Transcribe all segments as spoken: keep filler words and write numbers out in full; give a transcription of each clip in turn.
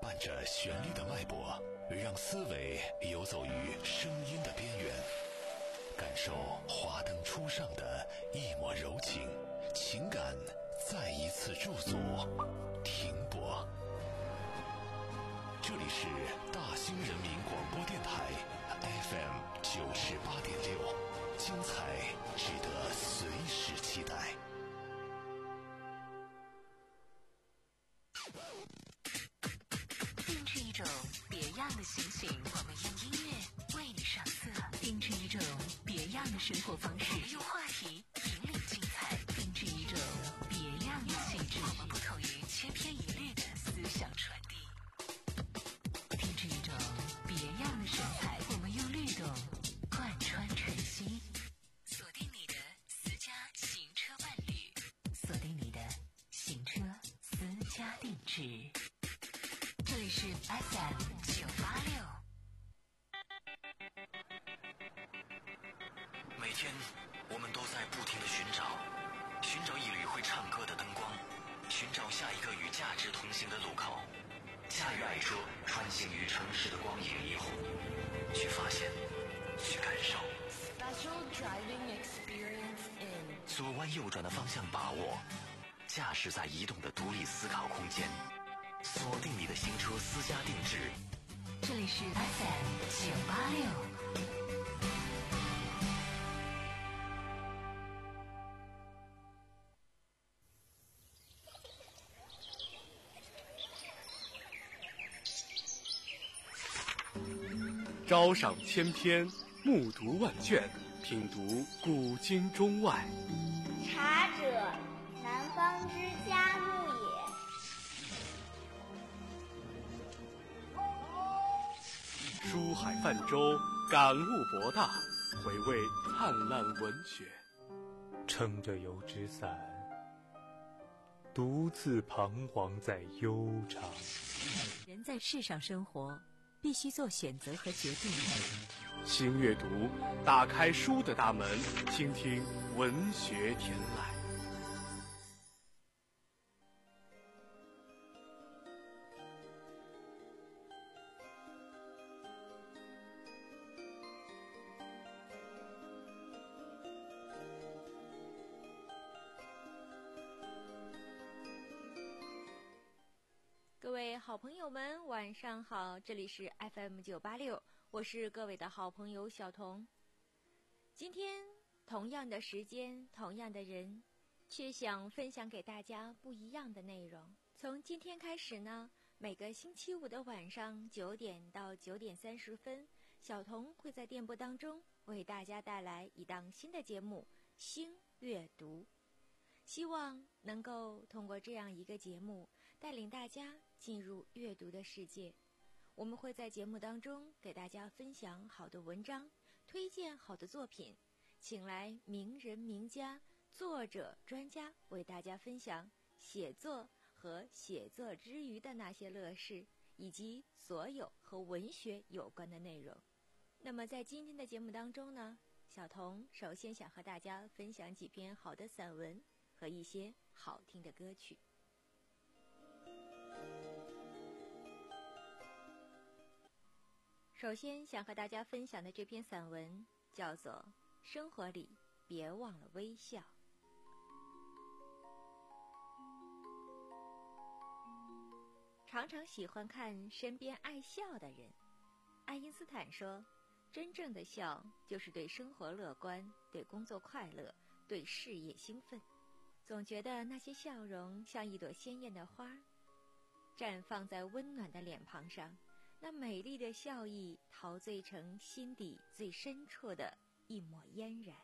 伴着旋律的脉搏，让思维游走于声音的边缘，感受华灯初上的一抹柔情，情感再一次驻足停泊。这里是大兴人民广播电台 F M 九十八点六，精彩值得随时期待。 定制一种别样的心情，我们用音乐为你上色；定制一种别样的生活方式，我们用话题引领精彩；定制一种别样的气质，我们不同于千篇一律的思想传递；定制一种别样的神采，我们用律动贯穿晨曦。锁定你的私家行车伴侣，锁定你的行车私家定制。这里是 F M 九八六。 每天我们都在不停地寻找，寻找一缕会唱歌的灯光，寻找下一个与价值同行的路口。驾驭爱车，穿行于城市的光影霓虹，去发现，去感受。 Special driving experience in 左弯右转的方向把握，驾驶在移动的独立思考空间。锁定你的新车私家定制， 这里是 F M 九八六。 朝赏千篇，暮读万卷，品读古今中外。 茶者，南方之佳木也。 书海泛舟，感悟博大，回味灿烂文学。 撑着油纸伞，独自彷徨在悠长。 人在世上生活，必须做选择和决定。 新阅读，打开书的大门，倾听文学天籁。 各位好朋友们晚上好，这里是 F M 九八六，我是各位的好朋友小彤。今天同样的时间，同样的人，却想分享给大家不一样的内容。从今天开始呢，每个星期五的晚上九点到九点三十分，小彤会在电波当中为大家带来一档新的节目《星阅读》，希望能够通过这样一个节目带领大家进入阅读的世界。我们会在节目当中给大家分享好的文章，推荐好的作品，请来名人名家、作者、专家为大家分享写作和写作之余的那些乐事，以及所有和文学有关的内容。那么在今天的节目当中呢，小彤首先想和大家分享几篇好的散文和一些好听的歌曲。首先想和大家分享的这篇散文叫做《生活里别忘了微笑》。常常喜欢看身边爱笑的人。爱因斯坦说，真正的笑就是对生活乐观，对工作快乐，对事业兴奋。总觉得那些笑容像一朵鲜艳的花，绽放在温暖的脸庞上，那美丽的笑意陶醉成心底最深处的一抹嫣然。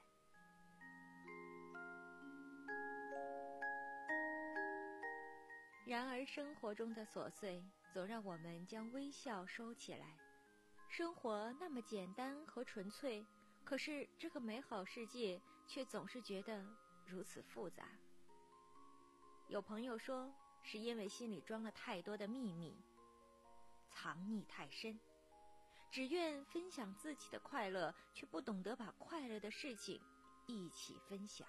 然而生活中的琐碎总让我们将微笑收起来。生活那么简单和纯粹，可是这个美好世界却总是觉得如此复杂。有朋友说，是因为心里装了太多的秘密，藏匿太深，只愿分享自己的快乐，却不懂得把快乐的事情一起分享。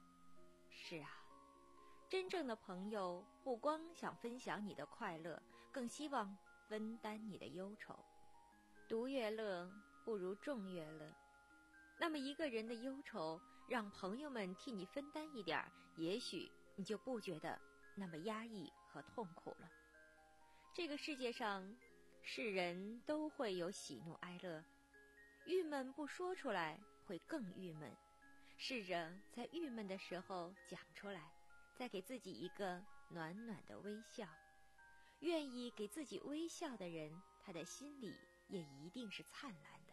是啊，真正的朋友不光想分享你的快乐，更更希望分担你的忧愁。独乐乐不如众乐乐。那么一个人的忧愁，让朋友们替你分担一点，也许你就不觉得那么压抑和痛苦了。这个世界上，世人都会有喜怒哀乐，郁闷不说出来会更郁闷。试着在郁闷的时候讲出来，再给自己一个暖暖的微笑。愿意给自己微笑的人，他的心里也一定是灿烂的。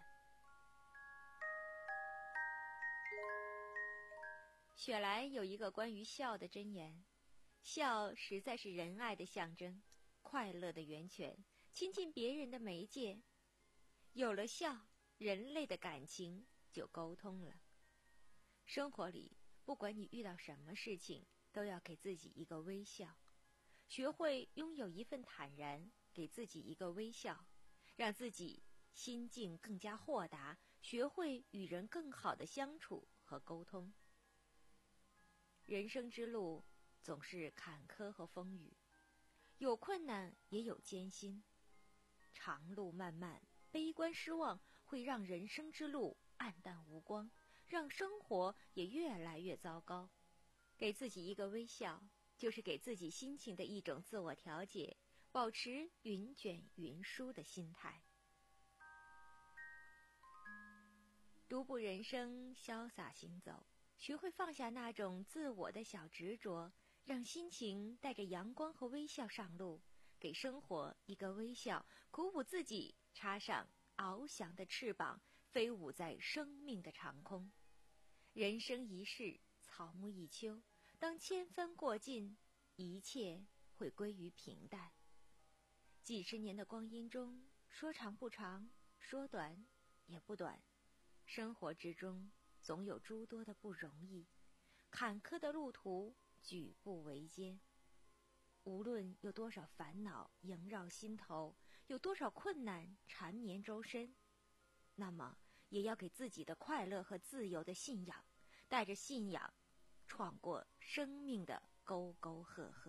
雪莱有一个关于笑的箴言：笑实在是仁爱的象征，快乐的源泉，亲近别人的媒介。有了笑，人类的感情就沟通了。生活里，不管你遇到什么事情，都要给自己一个微笑，学会拥有一份坦然，给自己一个微笑，让自己心境更加豁达，学会与人更好的相处和沟通。人生之路总是坎坷和风雨，有困难也有艰辛，长路漫漫，悲观失望会让人生之路黯淡无光，让生活也越来越糟糕。给自己一个微笑，就是给自己心情的一种自我调节，保持云卷云舒的心态。独步人生，潇洒行走，学会放下那种自我的小执着，让心情带着阳光和微笑上路，给生活一个微笑，鼓舞自己，插上翱翔的翅膀，飞舞在生命的长空。人生一世，草木一秋，当千帆过尽，一切会归于平淡。几十年的光阴中，说长不长，说短也不短。生活之中总有诸多的不容易，坎坷的路途举步维艰。无论有多少烦恼萦绕心头，有多少困难缠绵周身，那么也要给自己的快乐和自由的信仰，带着信仰闯过生命的沟沟壑壑。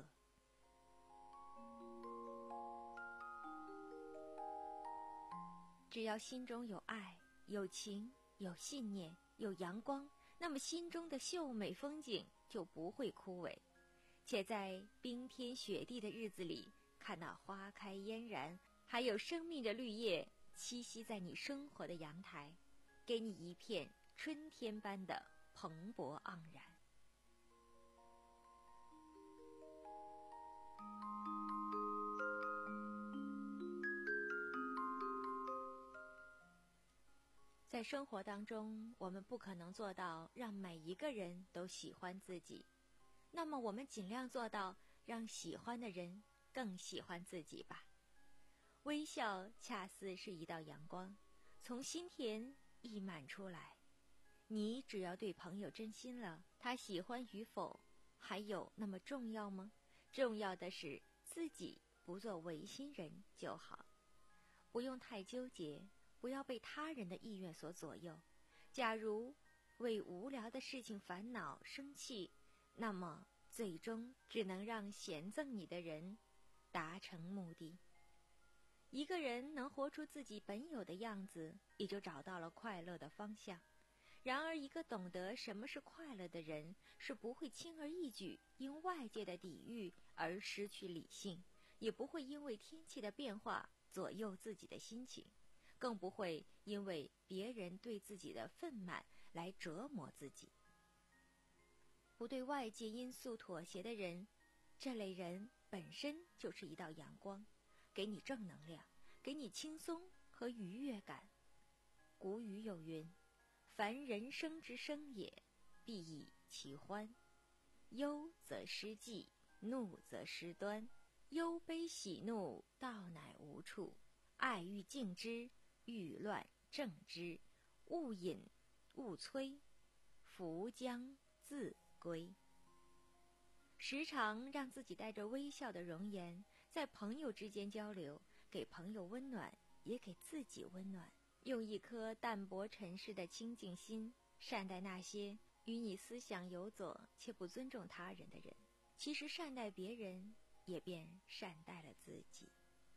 只要心中有爱，有情，有信念，有阳光，那么心中的秀美风景就不会枯萎。且在冰天雪地的日子里，看到花开嫣然，还有生命的绿叶栖息在你生活的阳台，给你一片春天般的蓬勃盎然。在生活当中，我们不可能做到让每一个人都喜欢自己，那么我们尽量做到让喜欢的人更喜欢自己吧。微笑恰似是一道阳光，从心田溢满出来。你只要对朋友真心了，他喜欢与否还有那么重要吗？重要的是自己不做违心人就好，不用太纠结，不要被他人的意愿所左右。假如为无聊的事情烦恼生气，那么最终只能让嫌憎你的人达成目的。一个人能活出自己本有的样子，也就找到了快乐的方向。然而一个懂得什么是快乐的人，是不会轻而易举因外界的抵御而失去理性，也不会因为天气的变化左右自己的心情，更不会因为别人对自己的愤懑来折磨自己。不对外界因素妥协的人，这类人本身就是一道阳光，给你正能量，给你轻松和愉悦感。古语有云：凡人生之生也，必以其欢。忧则失计，怒则失端。忧悲喜怒，道乃无处。爱欲静之，欲乱正之。勿隐勿摧，福将自归。时常让自己带着微笑的容颜，在朋友之间交流，给朋友温暖，也给自己温暖。用一颗淡泊尘世的清净心，善待那些与你思想有左且不尊重他人的人。其实善待别人，也便善待了自己。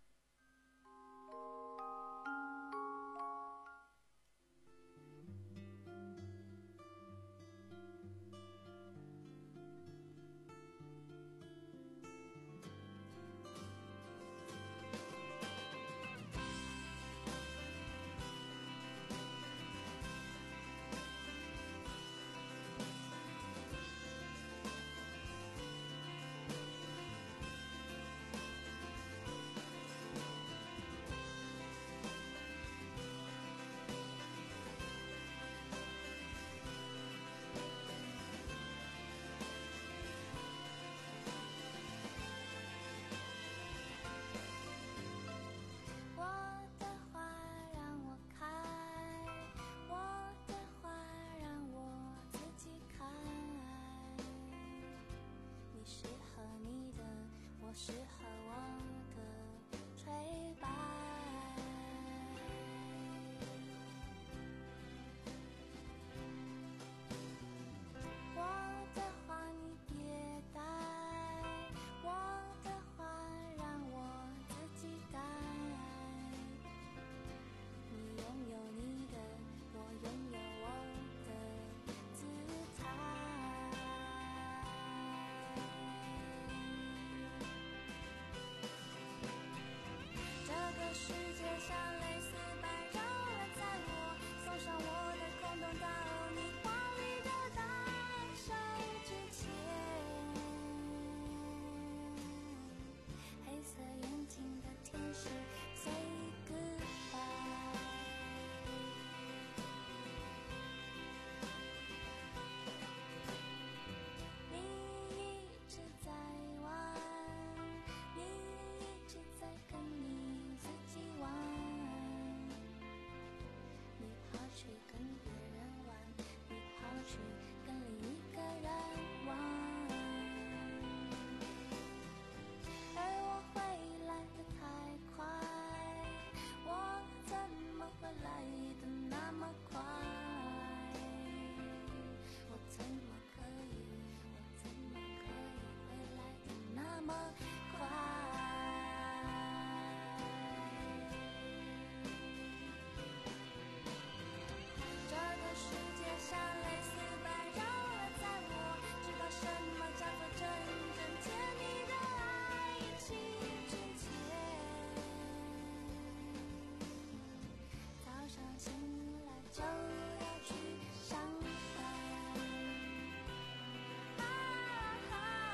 上我的空洞到你华丽的戴上之前，黑色眼睛的天使 say goodbye。你一直在玩，你一直在跟你自己玩，你跑去跟别人玩，你跑去跟另一个人玩，而我回来的太快，我怎么会来的那么快？我怎么可以，我怎么可以回来的那么快？这个世界像类似般绕了在我，知道什么叫做真正甜蜜的爱情之前，早上醒来就要去上班。啊啊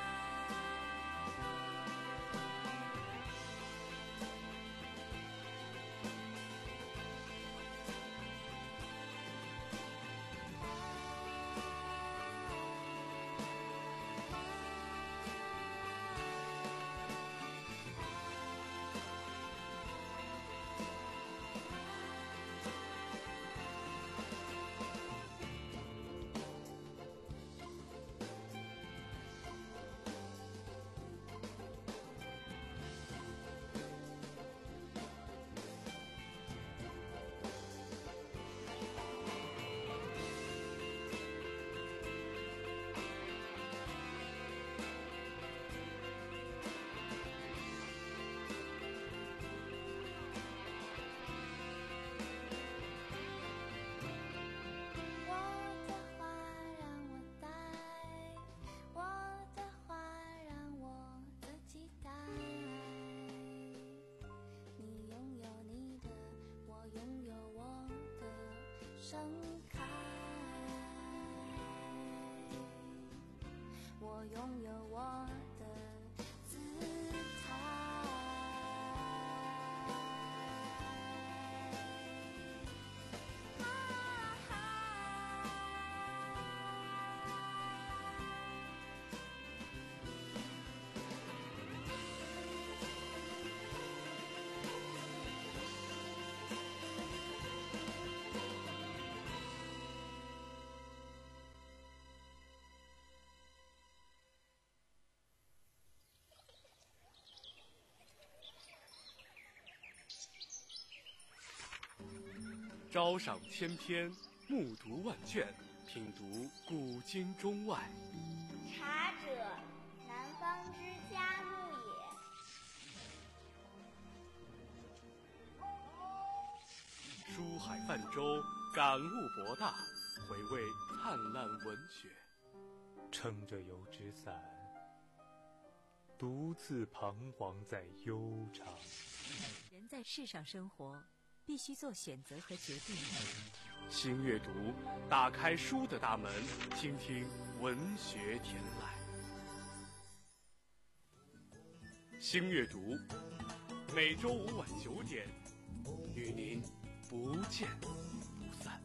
我的花让我戴，我的花让我自己戴。你拥有你的，我拥有我的，盛开。我拥有我的姿态。 朝赏千篇，暮读万卷，品读古今中外。 茶者，南方之嘉木也。 书海泛舟，感悟博大，回味灿烂文学。 撑着油纸伞，独自彷徨在悠长。 人在世上生活，必须做选择和决定。 新阅读，打开书的大门，倾听文学天籁。新阅读，每周五晚九点，与您不见不散。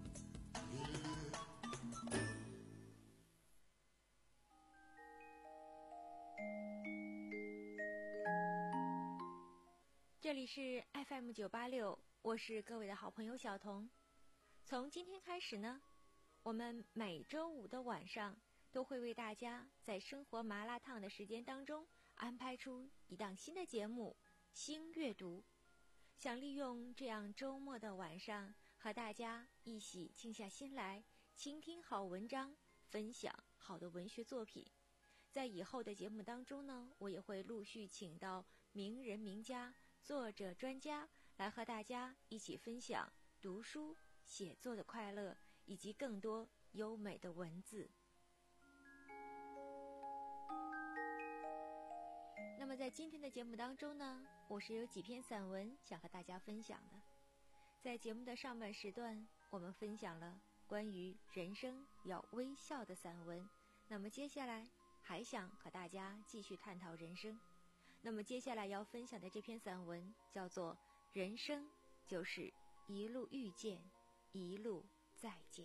这里是 F M 九八六，我是各位的好朋友小彤。从今天开始呢，我们每周五的晚上都会为大家在生活麻辣烫的时间当中安排出一档新的节目——新阅读。想利用这样周末的晚上，和大家一起静下心来，倾听好文章，分享好的文学作品。在以后的节目当中呢，我也会陆续请到名人名家、作者专家来和大家一起分享读书写作的快乐，以及更多优美的文字。那么在今天的节目当中呢，我是有几篇散文想和大家分享的。在节目的上半时段， 我们分享了关于人生要微笑的散文，那么接下来还想和大家继续探讨人生。那么接下来要分享的这篇散文叫做《人生就是一路遇见，一路再见》。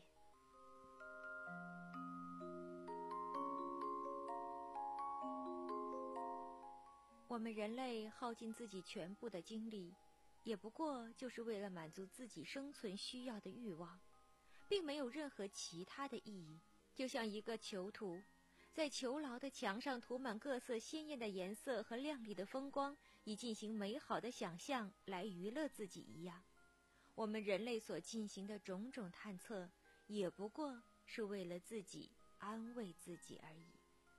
我们人类耗尽自己全部的精力，也不过就是为了满足自己生存需要的欲望，并没有任何其他的意义。就像一个囚徒，在囚牢的墙上涂满各色鲜艳的颜色和亮丽的风光，以进行美好的想象来娱乐自己一样。我们人类所进行的种种探测，也不过是为了自己安慰自己而已。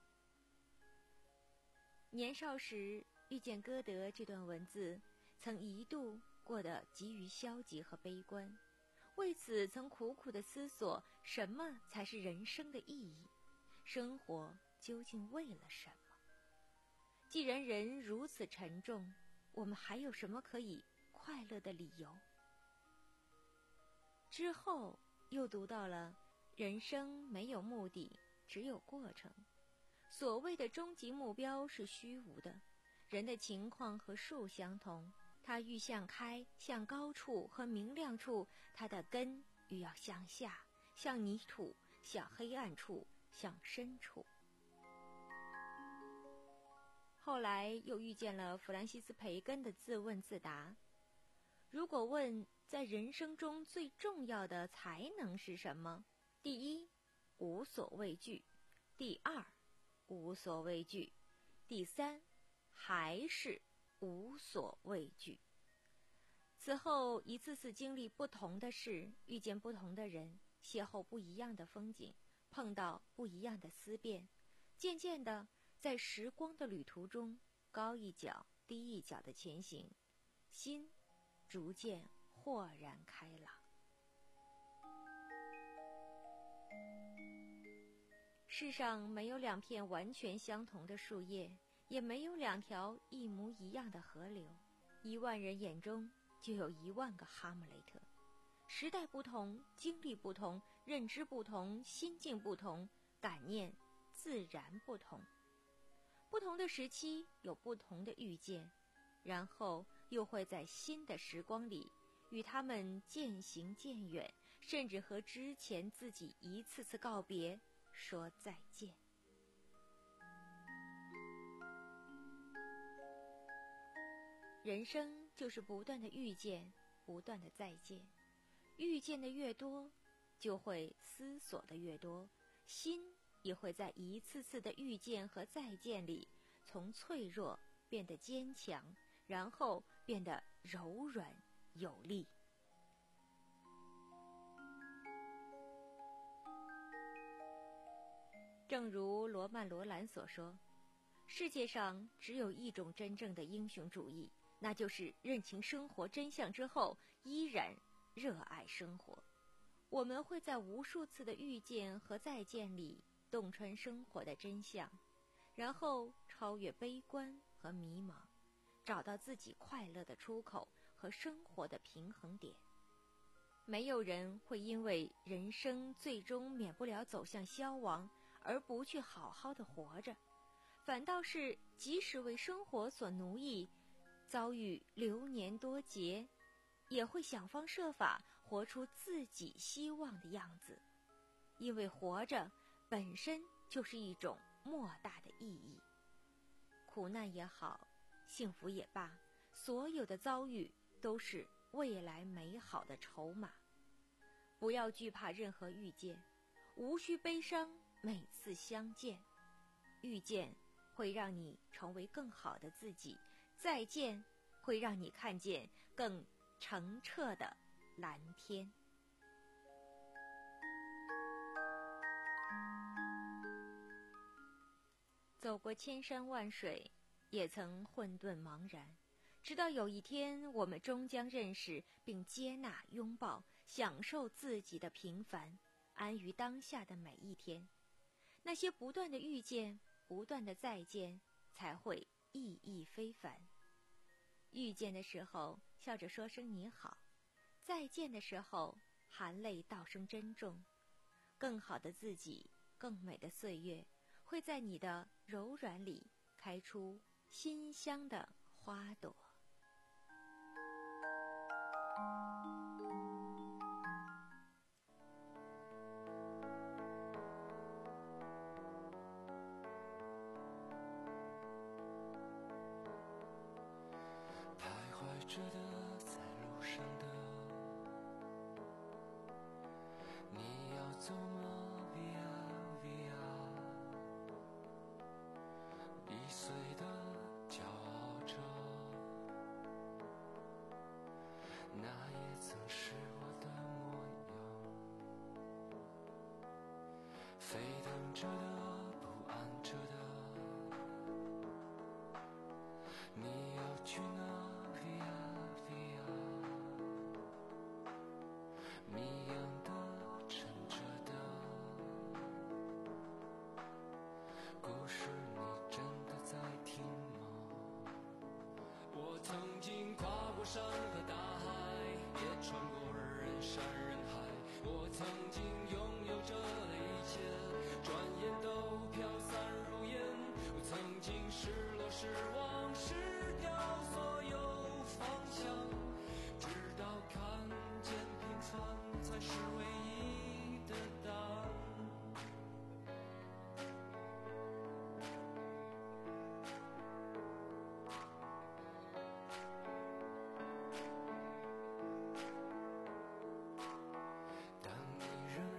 年少时遇见歌德这段文字，曾一度过得极于消极和悲观，为此曾苦苦地思索什么才是人生的意义，生活究竟为了什么？既然人如此沉重，我们还有什么可以快乐的理由？之后又读到了人生没有目的，只有过程。所谓的终极目标是虚无的，人的情况和树相同，它欲向开，向高处和明亮处，它的根欲要向下，向泥土，向黑暗处，向深处。后来又遇见了弗兰西斯·培根的自问自答。如果问在人生中最重要的才能是什么？第一，无所畏惧；第二，无所畏惧；第三，还是无所畏惧。此后一次次经历不同的事，遇见不同的人，邂逅不一样的风景，碰到不一样的思辨，渐渐的在时光的旅途中，高一脚低一脚的前行，心逐渐豁然开朗。世上没有两片完全相同的树叶，也没有两条一模一样的河流。一万人眼中就有一万个哈姆雷特。时代不同，经历不同，认知不同，心境不同，感念自然不同。不同的时期有不同的遇见，然后又会在新的时光里与他们渐行渐远，甚至和之前自己一次次告别，说再见。人生就是不断的遇见，不断的再见。遇见的越多，就会思索的越多，心也会在一次次的遇见和再见里，从脆弱变得坚强，然后变得柔软有力。正如罗曼·罗兰所说，世界上只有一种真正的英雄主义，那就是认清生活真相之后，依然热爱生活。我们会在无数次的遇见和再见里，洞穿生活的真相，然后超越悲观和迷茫，找到自己快乐的出口和生活的平衡点。没有人会因为人生最终免不了走向消亡而不去好好的活着，反倒是即使为生活所奴役，遭遇流年多劫，也会想方设法活出自己希望的样子。因为活着本身就是一种莫大的意义。苦难也好，幸福也罢，所有的遭遇都是未来美好的筹码。不要惧怕任何遇见，无需悲伤每次相见。遇见会让你成为更好的自己，再见会让你看见更澄澈的蓝天。走过千山万水，也曾混沌茫然，直到有一天，我们终将认识并接纳、拥抱、享受自己的平凡，安于当下的每一天。那些不断的遇见，不断的再见，才会意义非凡。遇见的时候，笑着说声你好；再见的时候， 含泪道声珍重。更好的自己，更美的岁月，会在你的柔软里开出馨香的花朵。 徘徊着的，在路上的，你要走吗 ？Via Via， 易碎的骄傲着，那也曾是我的模样。飞腾着的，不安着的，你要去哪？谜样的，沉着的，故事你真的在听吗？我曾经跨过山和大海，也穿过人山人海。我曾经拥有着的一切，转眼都飘散如烟。我曾经失落失望失掉所有方向，直到看见平凡才是唯一的答案。当你仍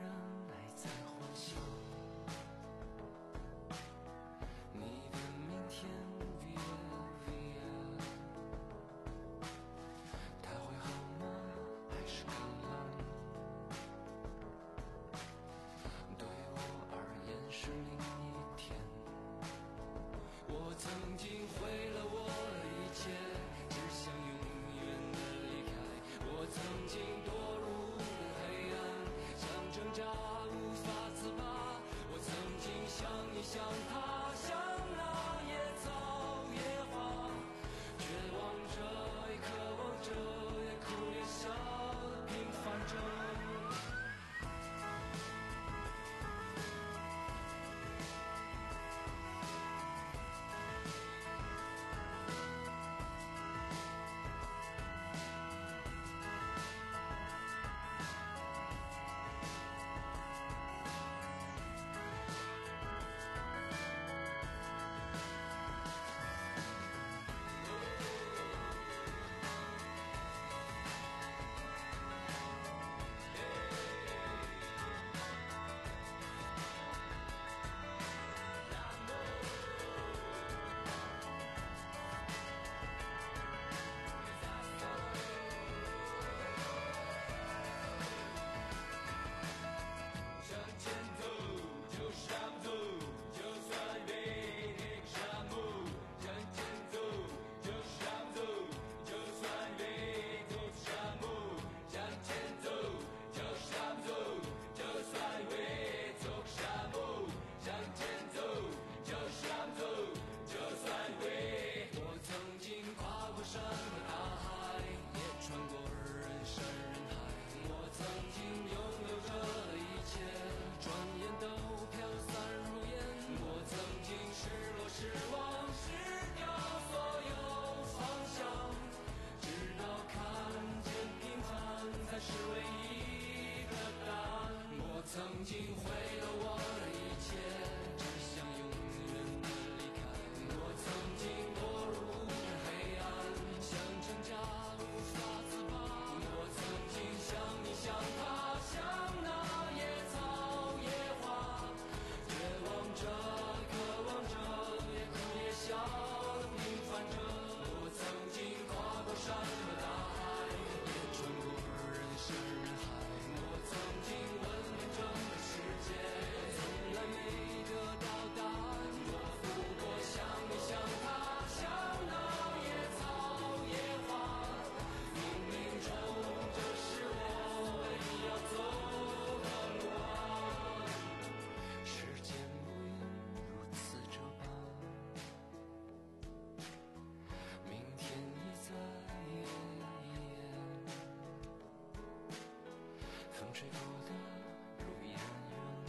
水多的如烟云。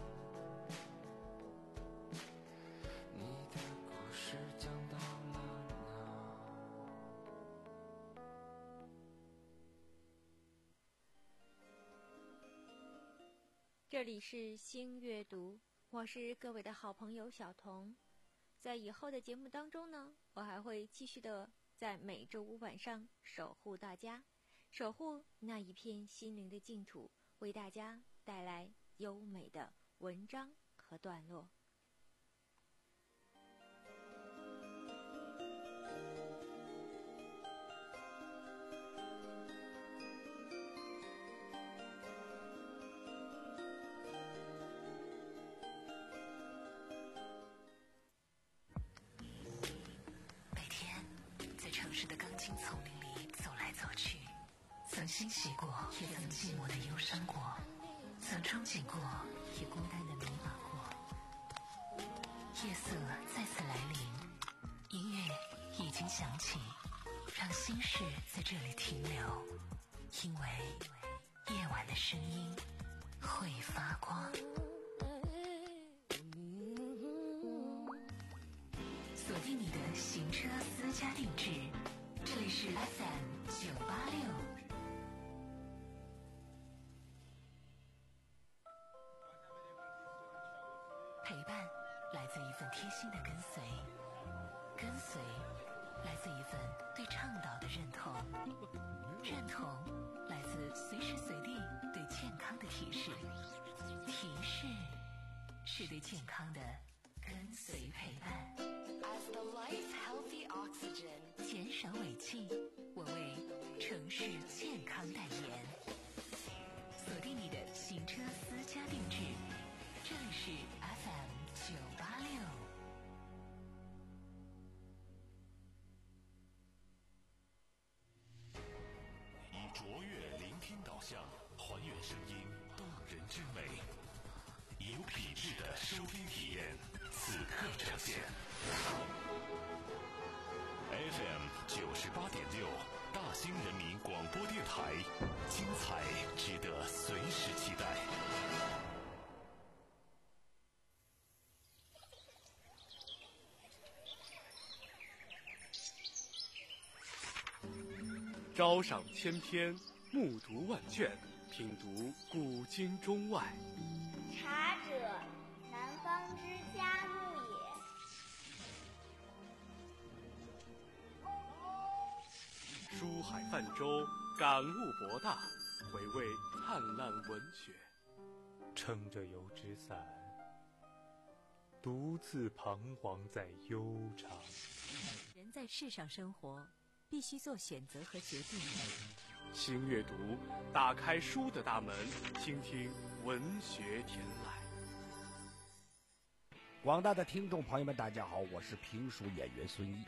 你的故事讲到了哪？ 这里是星阅读，我是各位的好朋友小童。在以后的节目当中呢，我还会继续的在每周五晚上守护大家，守护那一片心灵的净土，为大家带来优美的文章和段落。 丛林里走来走去，曾欣喜过，也曾寂寞的忧伤过，曾憧憬过，也孤单的迷茫过。夜色再次来临，音乐已经响起，让心事在这里停留，因为夜晚的声音会发光。锁定你的行车私家定制，这里是 F M 九八六。陪伴来自一份贴心的跟随，跟随来自一份对倡导的认同，认同来自随时随地对健康的提示，提示是对健康的跟随陪伴。As the life healthy oxygen， 减少尾气，我为城市健康代言。锁定你的行车私家定制，这里是 F M 九八六。 以卓越聆听导向，还原声音动人之美，以有品质的收听体验，此刻呈现。F M 九十八点六，大兴人民广播电台，精彩值得随时期待。 朝赏千篇，暮读万卷，品读古今中外。 茶者，南方之嘉木也。 书海泛舟，感悟博大，回味灿烂文学。 撑着油纸伞，独自彷徨在悠长。 人在世上生活，必须做选择和决定。 新阅读，打开书的大门，倾听文学天籁。 广大的听众朋友们，大家好，我是评书演员孙一。